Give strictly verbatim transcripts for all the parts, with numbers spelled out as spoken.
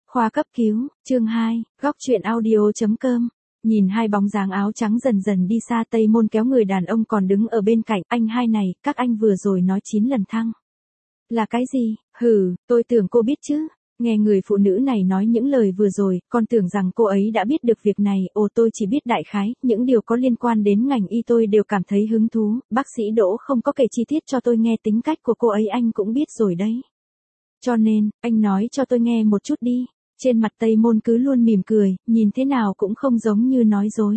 Khoa cấp cứu, chương hai, góc truyện audio.com. Nhìn hai bóng dáng áo trắng dần dần đi xa, Tây Môn kéo người đàn ông còn đứng ở bên cạnh. Anh hai này, các anh vừa rồi nói chín lần thăng. Là cái gì? Hừ, tôi tưởng cô biết chứ. Nghe người phụ nữ này nói những lời vừa rồi, con tưởng rằng cô ấy đã biết được việc này. Ồ, tôi chỉ biết đại khái, những điều có liên quan đến ngành y tôi đều cảm thấy hứng thú. Bác sĩ Đỗ không có kể chi tiết cho tôi nghe, tính cách của cô ấy anh cũng biết rồi đấy. Cho nên, anh nói cho tôi nghe một chút đi. Trên mặt Tây Môn cứ luôn mỉm cười, nhìn thế nào cũng không giống như nói dối.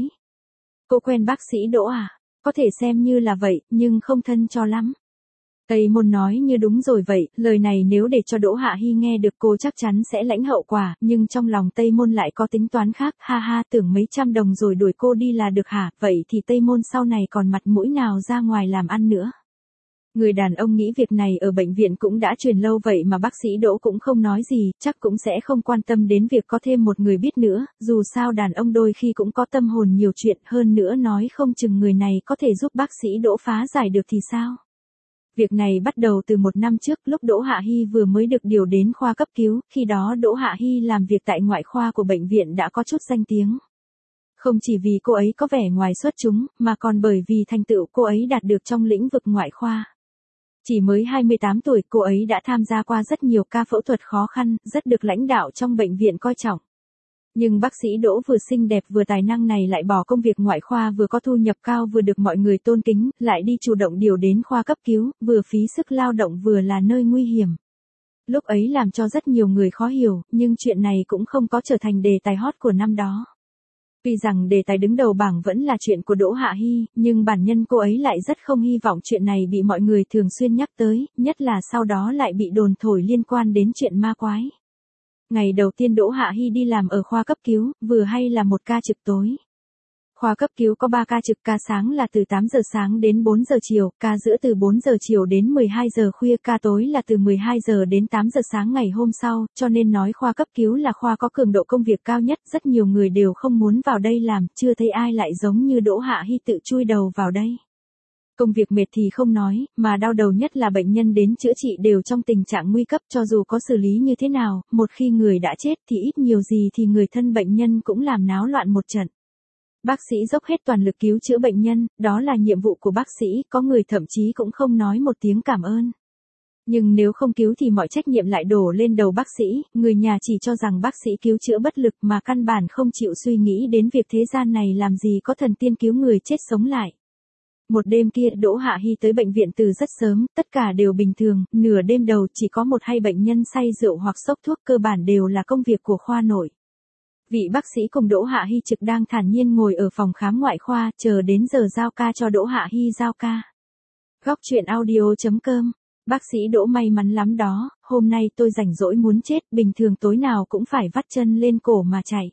Cô quen bác sĩ Đỗ à? Có thể xem như là vậy, nhưng không thân cho lắm. Tây Môn nói như đúng rồi vậy, lời này nếu để cho Đỗ Hạ Hi nghe được cô chắc chắn sẽ lãnh hậu quả, nhưng trong lòng Tây Môn lại có tính toán khác, ha ha, tưởng mấy trăm đồng rồi đuổi cô đi là được hả, vậy thì Tây Môn sau này còn mặt mũi nào ra ngoài làm ăn nữa. Người đàn ông nghĩ việc này ở bệnh viện cũng đã truyền lâu vậy mà bác sĩ Đỗ cũng không nói gì, chắc cũng sẽ không quan tâm đến việc có thêm một người biết nữa, dù sao đàn ông đôi khi cũng có tâm hồn nhiều chuyện, hơn nữa nói không chừng người này có thể giúp bác sĩ Đỗ phá giải được thì sao. Việc này bắt đầu từ một năm trước, lúc Đỗ Hạ Hi vừa mới được điều đến khoa cấp cứu, khi đó Đỗ Hạ Hi làm việc tại ngoại khoa của bệnh viện đã có chút danh tiếng. Không chỉ vì cô ấy có vẻ ngoài xuất chúng, mà còn bởi vì thành tựu cô ấy đạt được trong lĩnh vực ngoại khoa. Chỉ mới hai mươi tám tuổi, cô ấy đã tham gia qua rất nhiều ca phẫu thuật khó khăn, rất được lãnh đạo trong bệnh viện coi trọng. Nhưng bác sĩ Đỗ vừa xinh đẹp vừa tài năng này lại bỏ công việc ngoại khoa vừa có thu nhập cao vừa được mọi người tôn kính, lại đi chủ động điều đến khoa cấp cứu, vừa phí sức lao động vừa là nơi nguy hiểm. Lúc ấy làm cho rất nhiều người khó hiểu, nhưng chuyện này cũng không có trở thành đề tài hot của năm đó. Tuy rằng đề tài đứng đầu bảng vẫn là chuyện của Đỗ Hạ Hi, nhưng bản nhân cô ấy lại rất không hy vọng chuyện này bị mọi người thường xuyên nhắc tới, nhất là sau đó lại bị đồn thổi liên quan đến chuyện ma quái. Ngày đầu tiên Đỗ Hạ Hi đi làm ở khoa cấp cứu, vừa hay là một ca trực tối. Khoa cấp cứu có ba ca trực, ca sáng là từ tám giờ sáng đến bốn giờ chiều, ca giữa từ bốn giờ chiều đến mười hai giờ khuya, ca tối là từ mười hai giờ đến tám giờ sáng ngày hôm sau, cho nên nói khoa cấp cứu là khoa có cường độ công việc cao nhất, rất nhiều người đều không muốn vào đây làm, chưa thấy ai lại giống như Đỗ Hạ Hi tự chui đầu vào đây. Công việc mệt thì không nói, mà đau đầu nhất là bệnh nhân đến chữa trị đều trong tình trạng nguy cấp, cho dù có xử lý như thế nào, một khi người đã chết thì ít nhiều gì thì người thân bệnh nhân cũng làm náo loạn một trận. Bác sĩ dốc hết toàn lực cứu chữa bệnh nhân, đó là nhiệm vụ của bác sĩ, có người thậm chí cũng không nói một tiếng cảm ơn. Nhưng nếu không cứu thì mọi trách nhiệm lại đổ lên đầu bác sĩ, người nhà chỉ cho rằng bác sĩ cứu chữa bất lực mà căn bản không chịu suy nghĩ đến việc thế gian này làm gì có thần tiên cứu người chết sống lại. Một đêm kia Đỗ Hạ Hi tới bệnh viện từ rất sớm, tất cả đều bình thường, nửa đêm đầu chỉ có một hai bệnh nhân say rượu hoặc sốc thuốc, cơ bản đều là công việc của khoa nội. Vị bác sĩ cùng Đỗ Hạ Hi trực đang thản nhiên ngồi ở phòng khám ngoại khoa, chờ đến giờ giao ca cho Đỗ Hạ Hi giao ca. Góc truyện audio.com. Bác sĩ Đỗ may mắn lắm đó, hôm nay tôi rảnh rỗi muốn chết, bình thường tối nào cũng phải vắt chân lên cổ mà chạy.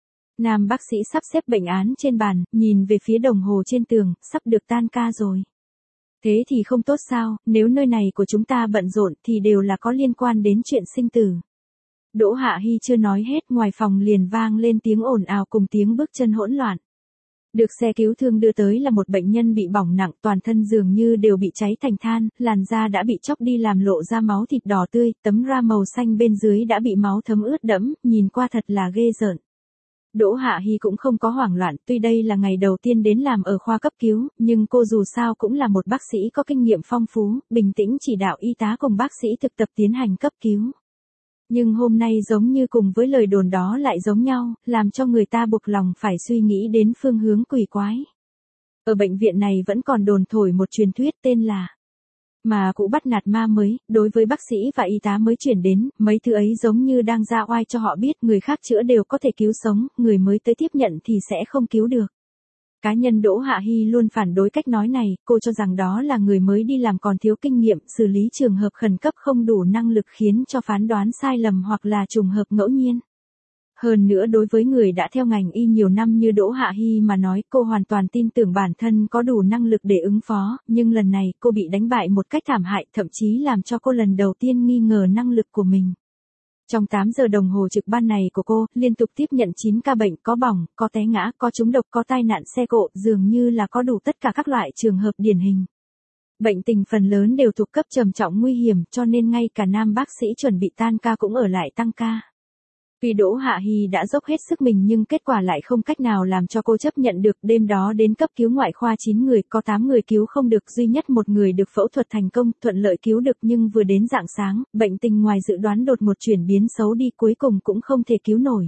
Nam bác sĩ sắp xếp bệnh án trên bàn, nhìn về phía đồng hồ trên tường, sắp được tan ca rồi. Thế thì không tốt sao, nếu nơi này của chúng ta bận rộn thì đều là có liên quan đến chuyện sinh tử. Đỗ Hạ Hi chưa nói hết, ngoài phòng liền vang lên tiếng ồn ào cùng tiếng bước chân hỗn loạn. Được xe cứu thương đưa tới là một bệnh nhân bị bỏng nặng, toàn thân dường như đều bị cháy thành than, làn da đã bị chóc đi làm lộ ra máu thịt đỏ tươi, tấm da màu xanh bên dưới đã bị máu thấm ướt đẫm, nhìn qua thật là ghê rợn. Đỗ Hạ Hi cũng không có hoảng loạn, tuy đây là ngày đầu tiên đến làm ở khoa cấp cứu, nhưng cô dù sao cũng là một bác sĩ có kinh nghiệm phong phú, bình tĩnh chỉ đạo y tá cùng bác sĩ thực tập tiến hành cấp cứu. Nhưng hôm nay giống như cùng với lời đồn đó lại giống nhau, làm cho người ta buộc lòng phải suy nghĩ đến phương hướng quỷ quái. Ở bệnh viện này vẫn còn đồn thổi một truyền thuyết tên là mà cụ bắt nạt ma mới, đối với bác sĩ và y tá mới chuyển đến, mấy thứ ấy giống như đang ra oai cho họ biết người khác chữa đều có thể cứu sống, người mới tới tiếp nhận thì sẽ không cứu được. Cá nhân Đỗ Hạ Hi luôn phản đối cách nói này, cô cho rằng đó là người mới đi làm còn thiếu kinh nghiệm, xử lý trường hợp khẩn cấp không đủ năng lực khiến cho phán đoán sai lầm hoặc là trùng hợp ngẫu nhiên. Hơn nữa đối với người đã theo ngành y nhiều năm như Đỗ Hạ Hi mà nói, cô hoàn toàn tin tưởng bản thân có đủ năng lực để ứng phó, nhưng lần này cô bị đánh bại một cách thảm hại, thậm chí làm cho cô lần đầu tiên nghi ngờ năng lực của mình. Trong tám giờ đồng hồ trực ban này của cô, liên tục tiếp nhận chín ca bệnh, có bỏng, có té ngã, có trúng độc, có tai nạn xe cộ, dường như là có đủ tất cả các loại trường hợp điển hình. Bệnh tình phần lớn đều thuộc cấp trầm trọng nguy hiểm, cho nên ngay cả nam bác sĩ chuẩn bị tan ca cũng ở lại tăng ca. Tuy Đỗ Hạ Hy đã dốc hết sức mình nhưng kết quả lại không cách nào làm cho cô chấp nhận được. Đêm đó đến cấp cứu ngoại khoa chín người, có tám người cứu không được, duy nhất một người được phẫu thuật thành công, thuận lợi cứu được, nhưng vừa đến rạng sáng, bệnh tình ngoài dự đoán đột ngột chuyển biến xấu đi, cuối cùng cũng không thể cứu nổi.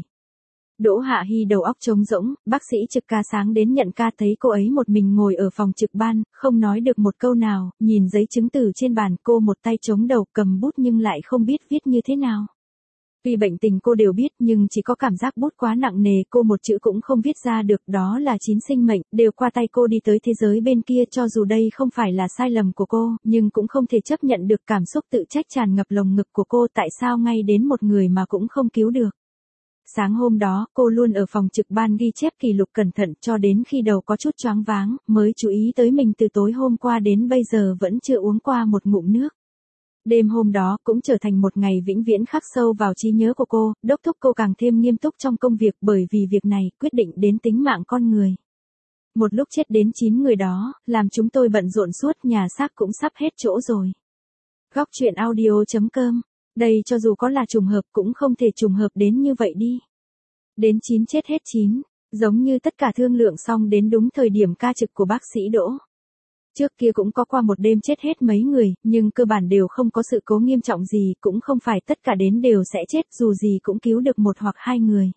Đỗ Hạ Hy đầu óc trống rỗng, bác sĩ trực ca sáng đến nhận ca thấy cô ấy một mình ngồi ở phòng trực ban, không nói được một câu nào, nhìn giấy chứng từ trên bàn, cô một tay chống đầu cầm bút nhưng lại không biết viết như thế nào. Tuy bệnh tình cô đều biết nhưng chỉ có cảm giác bút quá nặng nề, cô một chữ cũng không viết ra được. Đó là chín sinh mệnh, đều qua tay cô đi tới thế giới bên kia. Cho dù đây không phải là sai lầm của cô, nhưng cũng không thể chấp nhận được cảm xúc tự trách tràn ngập lồng ngực của cô. Tại sao ngay đến một người mà cũng không cứu được? Sáng hôm đó, cô luôn ở phòng trực ban ghi chép kỷ lục cẩn thận, cho đến khi đầu có chút choáng váng, mới chú ý tới mình từ tối hôm qua đến bây giờ vẫn chưa uống qua một ngụm nước. Đêm hôm đó cũng trở thành một ngày vĩnh viễn khắc sâu vào trí nhớ của cô, đốc thúc cô càng thêm nghiêm túc trong công việc, bởi vì việc này quyết định đến tính mạng con người. Một lúc chết đến chín người đó, làm chúng tôi bận rộn suốt, nhà xác cũng sắp hết chỗ rồi. Góc truyện audio chấm com. Đây cho dù có là trùng hợp cũng không thể trùng hợp đến như vậy đi. Đến chín chết hết chín, giống như tất cả thương lượng xong đến đúng thời điểm ca trực của bác sĩ Đỗ. Trước kia cũng có qua một đêm chết hết mấy người, nhưng cơ bản đều không có sự cố nghiêm trọng gì, cũng không phải tất cả đến đều sẽ chết, dù gì cũng cứu được một hoặc hai người.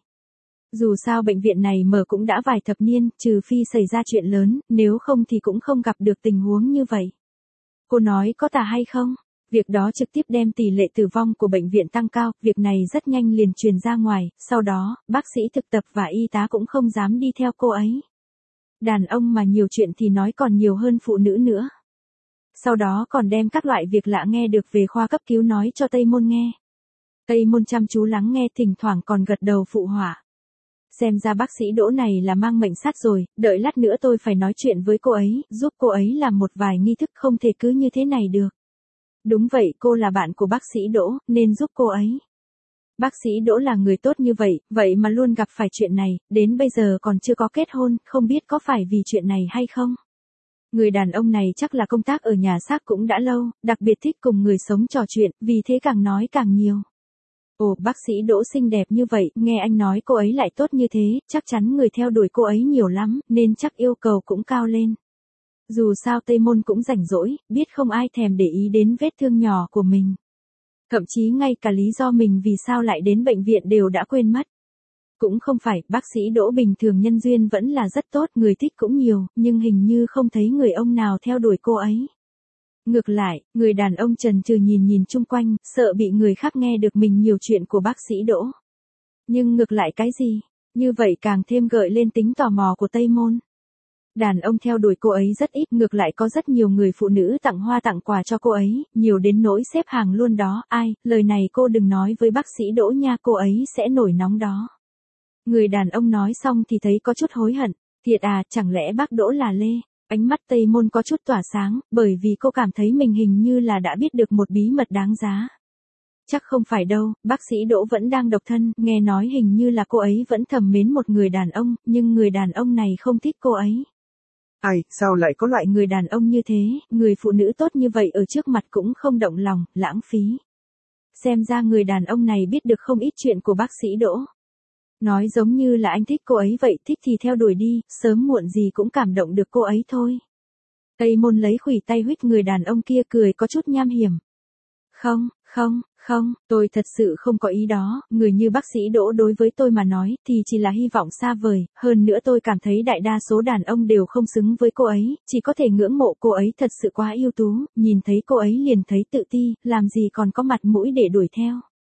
Dù sao bệnh viện này mở cũng đã vài thập niên, trừ phi xảy ra chuyện lớn, nếu không thì cũng không gặp được tình huống như vậy. Cô nói có tà hay không? Việc đó trực tiếp đem tỷ lệ tử vong của bệnh viện tăng cao, việc này rất nhanh liền truyền ra ngoài, sau đó, bác sĩ thực tập và y tá cũng không dám đi theo cô ấy. Đàn ông mà nhiều chuyện thì nói còn nhiều hơn phụ nữ nữa. Sau đó còn đem các loại việc lạ nghe được về khoa cấp cứu nói cho Tây Môn nghe. Tây Môn chăm chú lắng nghe, thỉnh thoảng còn gật đầu phụ họa. Xem ra bác sĩ Đỗ này là mang mệnh sát rồi, đợi lát nữa tôi phải nói chuyện với cô ấy, giúp cô ấy làm một vài nghi thức, không thể cứ như thế này được. Đúng vậy, cô là bạn của bác sĩ Đỗ, nên giúp cô ấy. Bác sĩ Đỗ là người tốt như vậy, vậy mà luôn gặp phải chuyện này, đến bây giờ còn chưa có kết hôn, không biết có phải vì chuyện này hay không? Người đàn ông này chắc là công tác ở nhà xác cũng đã lâu, đặc biệt thích cùng người sống trò chuyện, vì thế càng nói càng nhiều. Ồ, bác sĩ Đỗ xinh đẹp như vậy, nghe anh nói cô ấy lại tốt như thế, chắc chắn người theo đuổi cô ấy nhiều lắm, nên chắc yêu cầu cũng cao lên. Dù sao Tây Môn cũng rảnh rỗi, biết không ai thèm để ý đến vết thương nhỏ của mình. Thậm chí ngay cả lý do mình vì sao lại đến bệnh viện đều đã quên mất. Cũng không phải, bác sĩ Đỗ bình thường nhân duyên vẫn là rất tốt, người thích cũng nhiều, nhưng hình như không thấy người ông nào theo đuổi cô ấy. Ngược lại, người đàn ông chần chừ nhìn nhìn chung quanh, sợ bị người khác nghe được mình nhiều chuyện của bác sĩ Đỗ. Nhưng ngược lại cái gì? Như vậy càng thêm gợi lên tính tò mò của Tây Môn. Đàn ông theo đuổi cô ấy rất ít, ngược lại có rất nhiều người phụ nữ tặng hoa tặng quà cho cô ấy, nhiều đến nỗi xếp hàng luôn đó. Ai, lời này cô đừng nói với bác sĩ Đỗ nha, cô ấy sẽ nổi nóng đó. Người đàn ông nói xong thì thấy có chút hối hận, thiệt à, chẳng lẽ bác Đỗ là Lê? Ánh mắt Tây Môn có chút tỏa sáng, bởi vì cô cảm thấy mình hình như là đã biết được một bí mật đáng giá. Chắc không phải đâu, bác sĩ Đỗ vẫn đang độc thân, nghe nói hình như là cô ấy vẫn thầm mến một người đàn ông, nhưng người đàn ông này không thích cô ấy. Ai, sao lại có loại người đàn ông như thế, người phụ nữ tốt như vậy ở trước mặt cũng không động lòng, lãng phí. Xem ra người đàn ông này biết được không ít chuyện của bác sĩ Đỗ. Nói giống như là anh thích cô ấy vậy, thích thì theo đuổi đi, sớm muộn gì cũng cảm động được cô ấy thôi. Tây Môn lấy khuỷu tay huých người đàn ông kia, cười có chút nham hiểm. Không, không, không, tôi thật sự không có ý đó, người như bác sĩ Đỗ đối với tôi mà nói thì chỉ là hy vọng xa vời, hơn nữa tôi cảm thấy đại đa số đàn ông đều không xứng với cô ấy, chỉ có thể ngưỡng mộ cô ấy thật sự quá ưu tú, nhìn thấy cô ấy liền thấy tự ti, làm gì còn có mặt mũi để đuổi theo.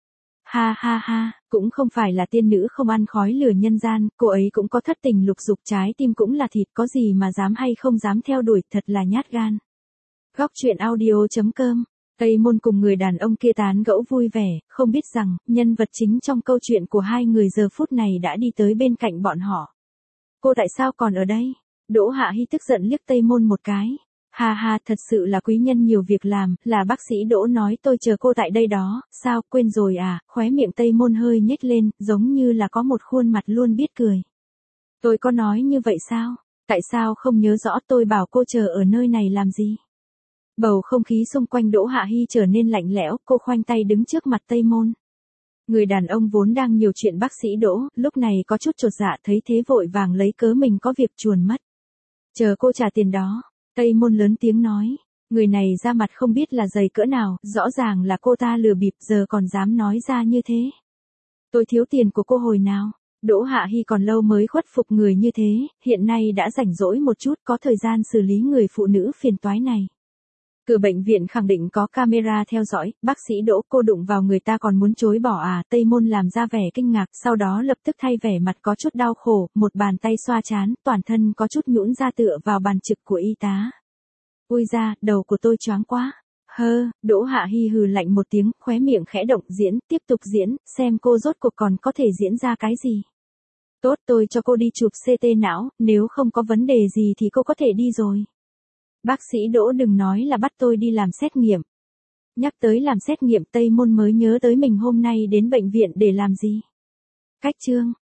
Ha ha ha, cũng không phải là tiên nữ không ăn khói lửa nhân gian, cô ấy cũng có thất tình lục dục, trái tim cũng là thịt, có gì mà dám hay không dám theo đuổi, thật là nhát gan. Góc truyện audio chấm com. Tây Môn cùng người đàn ông kia tán gẫu vui vẻ, không biết rằng, nhân vật chính trong câu chuyện của hai người giờ phút này đã đi tới bên cạnh bọn họ. Cô tại sao còn ở đây? Đỗ Hạ Hy tức giận liếc Tây Môn một cái. Ha ha, thật sự là quý nhân nhiều việc làm, là bác sĩ Đỗ nói tôi chờ cô tại đây đó, sao, quên rồi à, khóe miệng Tây Môn hơi nhếch lên, giống như là có một khuôn mặt luôn biết cười. Tôi có nói như vậy sao? Tại sao không nhớ rõ, tôi bảo cô chờ ở nơi này làm gì? Bầu không khí xung quanh Đỗ Hạ Hy trở nên lạnh lẽo, cô khoanh tay đứng trước mặt Tây Môn. Người đàn ông vốn đang nhiều chuyện bác sĩ Đỗ, lúc này có chút chột dạ thấy thế vội vàng lấy cớ mình có việc chuồn mất. Chờ cô trả tiền đó, Tây Môn lớn tiếng nói. Người này ra mặt không biết là dày cỡ nào, rõ ràng là cô ta lừa bịp giờ còn dám nói ra như thế. Tôi thiếu tiền của cô hồi nào? Đỗ Hạ Hy còn lâu mới khuất phục người như thế, hiện nay đã rảnh rỗi một chút có thời gian xử lý người phụ nữ phiền toái này. Cửa bệnh viện khẳng định có camera theo dõi, bác sĩ Đỗ cô đụng vào người ta còn muốn chối bỏ à? Tây Môn làm ra vẻ kinh ngạc, sau đó lập tức thay vẻ mặt có chút đau khổ, một bàn tay xoa trán, toàn thân có chút nhũn ra tựa vào bàn trực của y tá. Ui da, đầu của tôi choáng quá. Hơ, Đỗ Hạ Hy hừ lạnh một tiếng, khóe miệng khẽ động diễn, tiếp tục diễn, xem cô rốt cuộc còn có thể diễn ra cái gì. Tốt, tôi cho cô đi chụp xê tê não, nếu không có vấn đề gì thì cô có thể đi rồi. Bác sĩ Đỗ đừng nói là bắt tôi đi làm xét nghiệm. Nhắc tới làm xét nghiệm Tây Môn mới nhớ tới mình hôm nay đến bệnh viện để làm gì. Cách chương.